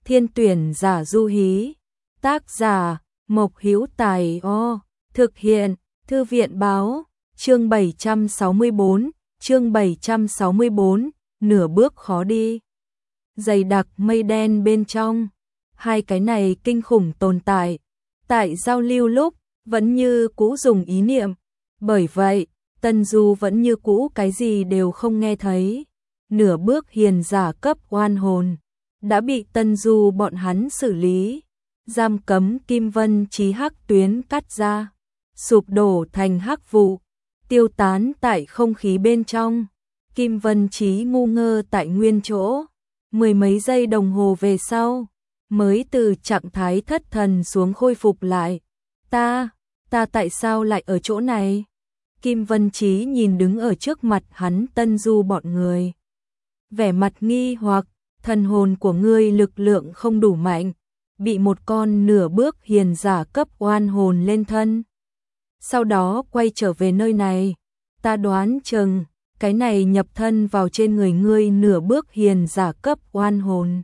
Thiên tuyển giả du hí. Tác giả Mộc Hữu Tài. Thực hiện Thư viện báo. Chương 764, nửa bước khó đi. Dày đặc mây đen bên trong. Hai cái này kinh khủng tồn tại. Tại giao lưu lúc, vẫn như cũ dùng ý niệm. Bởi vậy, Tân Du vẫn như cũ cái gì đều không nghe thấy. Nửa bước hiền giả cấp oan hồn. Đã bị Tân Du bọn hắn xử lý. Giam cấm Kim Vân Chí hắc tuyến cắt ra. Sụp đổ thành hắc vụ. Tiêu tán tại không khí bên trong. Kim Vân Chí ngu ngơ tại nguyên chỗ. Mười mấy giây đồng hồ về sau, mới từ trạng thái thất thần xuống khôi phục lại. Ta tại sao lại ở chỗ này? Kim Vân Chí nhìn đứng ở trước mặt hắn Tân Du bọn người. Vẻ mặt nghi hoặc, thần hồn của ngươi lực lượng không đủ mạnh, bị một con nửa bước hiền giả cấp oan hồn lên thân. Sau đó quay trở về nơi này, ta đoán chừng cái này nhập thân vào trên người ngươi nửa bước hiền giả cấp oan hồn,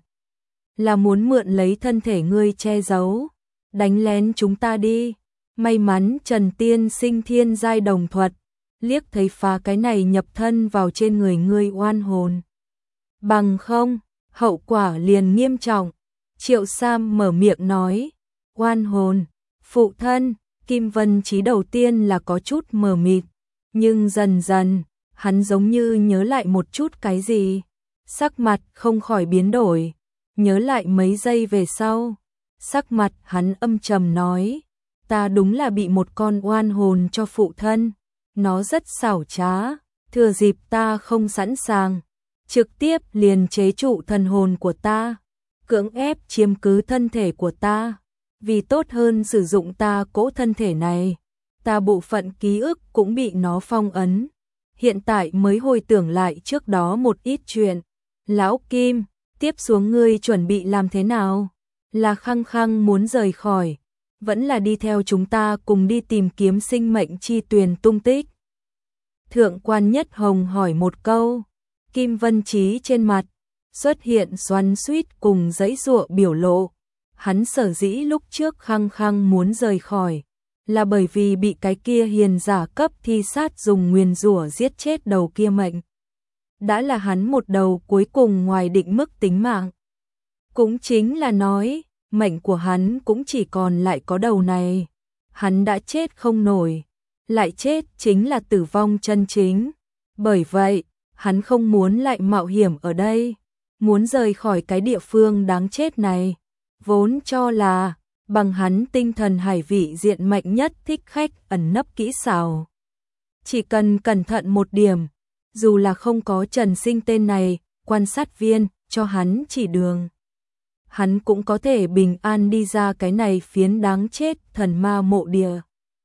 là muốn mượn lấy thân thể ngươi che giấu, đánh lén chúng ta đi. May mắn Trần Tiên Sinh thiên giai đồng thuật, liếc thấy phá cái này nhập thân vào trên người ngươi oan hồn. Bằng không, hậu quả liền nghiêm trọng. Triệu Sam mở miệng nói, oan hồn, phụ thân. Kim Vân Chí đầu tiên là có chút mờ mịt, nhưng dần dần, hắn giống như nhớ lại một chút cái gì, sắc mặt không khỏi biến đổi. Nhớ lại mấy giây về sau, sắc mặt hắn âm trầm nói, ta đúng là bị một con oan hồn cho phụ thân, nó rất xảo trá, thừa dịp ta không sẵn sàng, trực tiếp liền chế trụ thần hồn của ta, cưỡng ép chiếm cứ thân thể của ta. Vì tốt hơn sử dụng ta cỗ thân thể này, ta bộ phận ký ức cũng bị nó phong ấn. Hiện tại mới hồi tưởng lại trước đó một ít chuyện. Lão Kim, tiếp xuống ngươi chuẩn bị làm thế nào? Là khăng khăng muốn rời khỏi, vẫn là đi theo chúng ta cùng đi tìm kiếm sinh mệnh chi tuyền tung tích? Thượng quan Nhất Hồng hỏi một câu. Kim Vân Chí trên mặt xuất hiện xoắn xuýt cùng giãy giụa biểu lộ. Hắn sở dĩ lúc trước khăng khăng muốn rời khỏi, là bởi vì bị cái kia hiền giả cấp thi sát dùng nguyền rủa giết chết đầu kia mệnh. Đã là hắn một đầu cuối cùng ngoài định mức tính mạng. Cũng chính là nói, mệnh của hắn cũng chỉ còn lại có đầu này. Hắn đã chết không nổi, lại chết chính là tử vong chân chính. Bởi vậy, hắn không muốn lại mạo hiểm ở đây, muốn rời khỏi cái địa phương đáng chết này. Vốn cho là, bằng hắn tinh thần hải vị diện mạnh nhất thích khách ẩn nấp kỹ xảo. Chỉ cần cẩn thận một điểm, dù là không có Trần Sinh tên này, quan sát viên, cho hắn chỉ đường. Hắn cũng có thể bình an đi ra cái này phiến đáng chết thần ma mộ địa.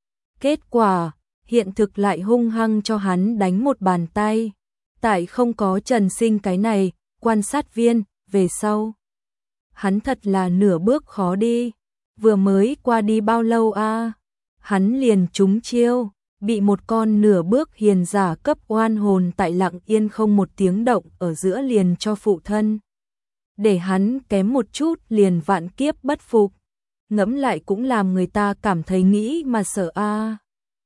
Kết quả, hiện thực lại hung hăng cho hắn đánh một bàn tay. Tại không có Trần Sinh cái này, quan sát viên, về sau. Hắn thật là nửa bước khó đi, vừa mới qua đi bao lâu a, hắn liền trúng chiêu, bị một con nửa bước hiền giả cấp oan hồn tại lặng yên không một tiếng động ở giữa liền cho phụ thân. Để hắn kém một chút liền vạn kiếp bất phục, ngẫm lại cũng làm người ta cảm thấy nghĩ mà sợ a.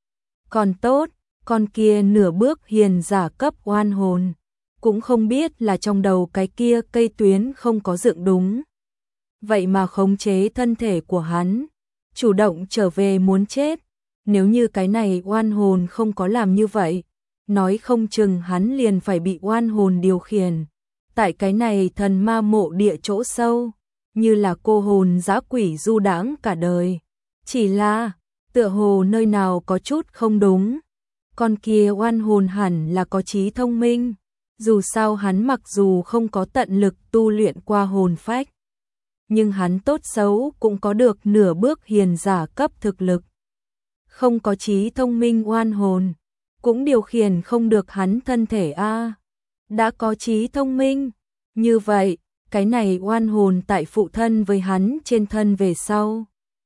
Còn tốt, con kia nửa bước hiền giả cấp oan hồn, cũng không biết là trong đầu cái kia cây tuyến không có dựng đúng. Vậy mà khống chế thân thể của hắn, chủ động trở về muốn chết. Nếu như cái này oan hồn không có làm như vậy, nói không chừng hắn liền phải bị oan hồn điều khiển. Tại cái này thần ma mộ địa chỗ sâu, như là cô hồn dã quỷ du đãng cả đời. Chỉ là, tựa hồ nơi nào có chút không đúng. Con kia oan hồn hẳn là có trí thông minh. Dù sao hắn mặc dù không có tận lực tu luyện qua hồn phách, nhưng hắn tốt xấu cũng có được nửa bước hiền giả cấp thực lực. Không có trí thông minh oan hồn, cũng điều khiển không được hắn thân thể a. Đã có trí thông minh, như vậy, cái này oan hồn tại phụ thân với hắn trên thân về sau.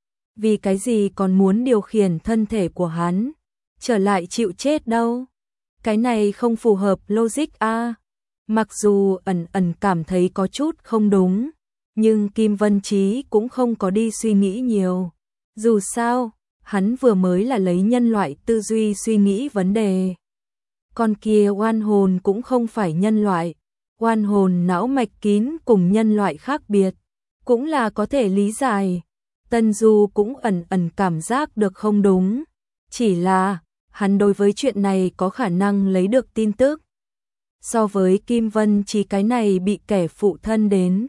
Vì cái gì còn muốn điều khiển thân thể của hắn, trở lại chịu chết đâu? Cái này không phù hợp logic a. Mặc dù ẩn ẩn cảm thấy có chút không đúng, nhưng Kim Vân Chí cũng không có đi suy nghĩ nhiều. Dù sao, hắn vừa mới là lấy nhân loại tư duy suy nghĩ vấn đề. Con kia oan hồn cũng không phải nhân loại, oan hồn não mạch kín cùng nhân loại khác biệt, cũng là có thể lý giải. Tân Du cũng ẩn ẩn cảm giác được không đúng, chỉ là hắn đối với chuyện này có khả năng lấy được tin tức. So với Kim Vân Chí cái này bị kẻ phụ thân đến,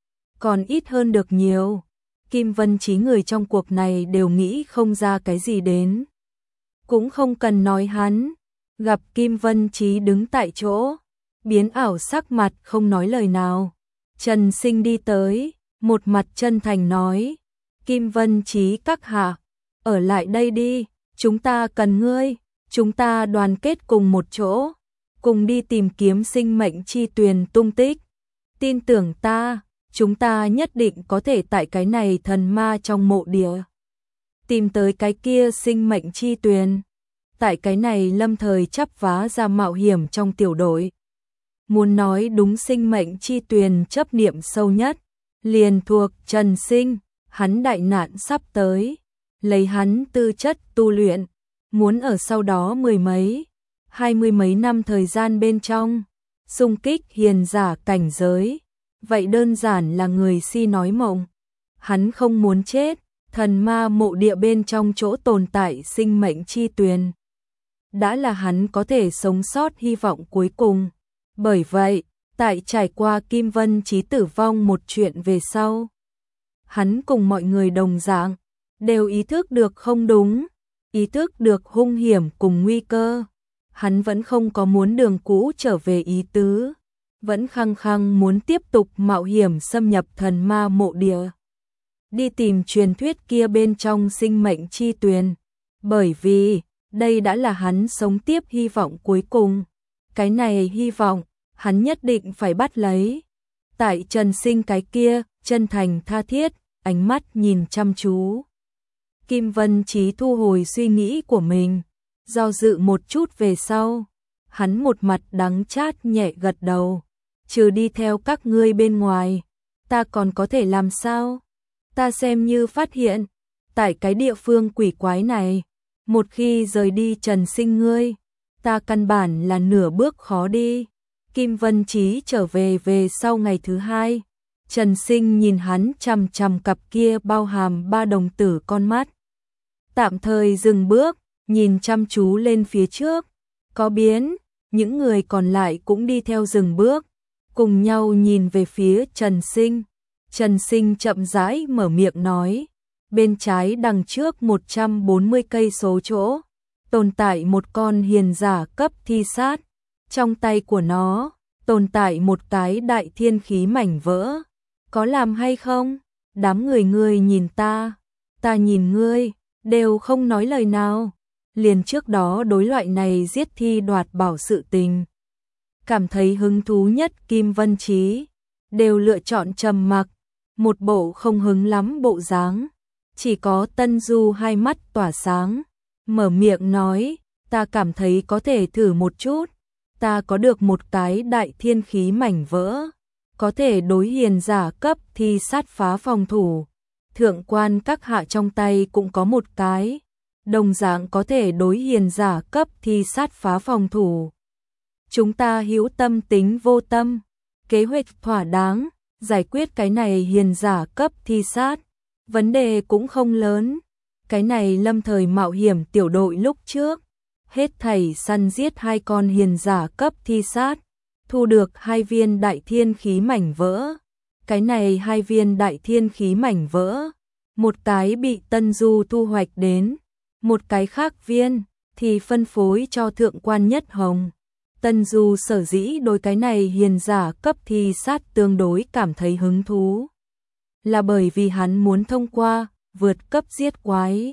còn ít hơn được nhiều. Kim Vân Chí người trong cuộc này đều nghĩ không ra cái gì đến. Cũng không cần nói hắn, gặp Kim Vân Chí đứng tại chỗ, biến ảo sắc mặt không nói lời nào. Trần Sinh đi tới, một mặt chân thành nói, Kim Vân Chí các hạ, ở lại đây đi, chúng ta cần ngươi, chúng ta đoàn kết cùng một chỗ, cùng đi tìm kiếm sinh mệnh chi tuyền tung tích. Tin tưởng ta, chúng ta nhất định có thể tại cái này thần ma trong mộ địa tìm tới cái kia sinh mệnh chi tuyền. Tại cái này lâm thời chắp vá ra mạo hiểm trong tiểu đội. Muốn nói đúng sinh mệnh chi tuyền chấp niệm sâu nhất, liền thuộc Trần Sinh, hắn đại nạn sắp tới, lấy hắn tư chất tu luyện, muốn ở sau đó 10 mấy, 20 mấy năm thời gian bên trong, xung kích hiền giả cảnh giới, vậy đơn giản là người si nói mộng. Hắn không muốn chết, thần ma mộ địa bên trong chỗ tồn tại sinh mệnh chi tuyền đã là hắn có thể sống sót hy vọng cuối cùng. Bởi vậy, tại trải qua Kim Vân Chí tử vong một chuyện về sau, hắn cùng mọi người đồng dạng, đều ý thức được không đúng, ý thức được hung hiểm cùng nguy cơ. Hắn vẫn không có muốn đường cũ trở về ý tứ, vẫn khăng khăng muốn tiếp tục mạo hiểm xâm nhập thần ma mộ địa, đi tìm truyền thuyết kia bên trong sinh mệnh chi tuyền, bởi vì đây đã là hắn sống tiếp hy vọng cuối cùng. Cái này hy vọng, hắn nhất định phải bắt lấy. Tại Trần Sinh cái kia, chân thành tha thiết, ánh mắt nhìn chăm chú. Kim Vân Chí thu hồi suy nghĩ của mình, do dự một chút về sau, hắn một mặt đắng chát nhẹ gật đầu. Trừ đi theo các ngươi bên ngoài, ta còn có thể làm sao? Ta xem như phát hiện, tại cái địa phương quỷ quái này, một khi rời đi Trần Sinh ngươi, ta căn bản là nửa bước khó đi. Kim Vân Chí trở về sau ngày thứ hai, Trần Sinh nhìn hắn chằm chằm cặp kia bao hàm 3 đồng tử con mắt. Tạm thời dừng bước, nhìn chăm chú lên phía trước, có biến, những người còn lại cũng đi theo dừng bước, cùng nhau nhìn về phía Trần Sinh. Trần Sinh chậm rãi mở miệng nói, bên trái đằng trước 140 cây số chỗ, tồn tại một con hiền giả cấp thi sát, trong tay của nó tồn tại một cái đại thiên khí mảnh vỡ, có làm hay không? Đám người ngươi nhìn ta nhìn ngươi, đều không nói lời nào. Liền trước đó đối loại này giết thi đoạt bảo sự tình, cảm thấy hứng thú nhất Kim Vân Chí, đều lựa chọn trầm mặc, một bộ không hứng lắm bộ dáng. Chỉ có Tân Du hai mắt tỏa sáng, mở miệng nói, ta cảm thấy có thể thử một chút, ta có được một cái đại thiên khí mảnh vỡ, có thể đối hiền giả cấp thi sát phá phòng thủ. Thượng quan các hạ trong tay cũng có một cái, đồng dạng có thể đối hiền giả cấp thi sát phá phòng thủ. Chúng ta hữu tâm tính vô tâm, kế hoạch thỏa đáng, giải quyết cái này hiền giả cấp thi sát, vấn đề cũng không lớn. Cái này lâm thời mạo hiểm tiểu đội lúc trước, hết thảy săn giết 2 con hiền giả cấp thi sát, thu được 2 viên đại thiên khí mảnh vỡ. Cái này 2 viên đại thiên khí mảnh vỡ, một cái bị Tân Du thu hoạch đến, một cái khác viên thì phân phối cho thượng quan Nhất Hồng. Tân Du sở dĩ đối cái này hiền giả cấp thi sát tương đối cảm thấy hứng thú, là bởi vì hắn muốn thông qua vượt cấp giết quái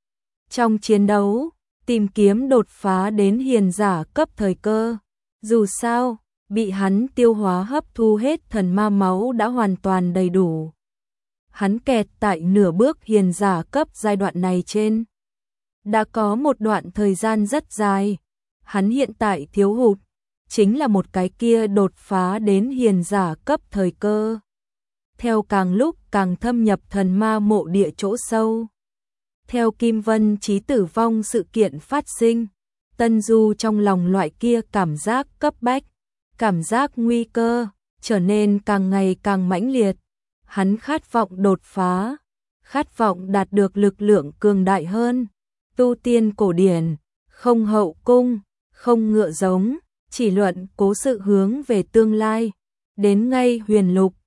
trong chiến đấu, tìm kiếm đột phá đến hiền giả cấp thời cơ. Dù sao, bị hắn tiêu hóa hấp thu hết thần ma máu đã hoàn toàn đầy đủ. Hắn kẹt tại nửa bước hiền giả cấp giai đoạn này trên, đã có một đoạn thời gian rất dài. Hắn hiện tại thiếu hụt chính là một cái kia đột phá đến hiền giả cấp thời cơ. theo càng lúc càng thâm nhập thần ma mộ địa chỗ sâu. Theo Kim Vân Chí tử vong sự kiện phát sinh, Tân Du trong lòng loại kia cảm giác cấp bách, cảm giác nguy cơ, trở nên càng ngày càng mãnh liệt. Hắn khát vọng đột phá, khát vọng đạt được lực lượng cường đại hơn. Tu tiên cổ điển, không hậu cung, không ngựa giống, chỉ luận cố sự hướng về tương lai. Đến ngay huyền lục,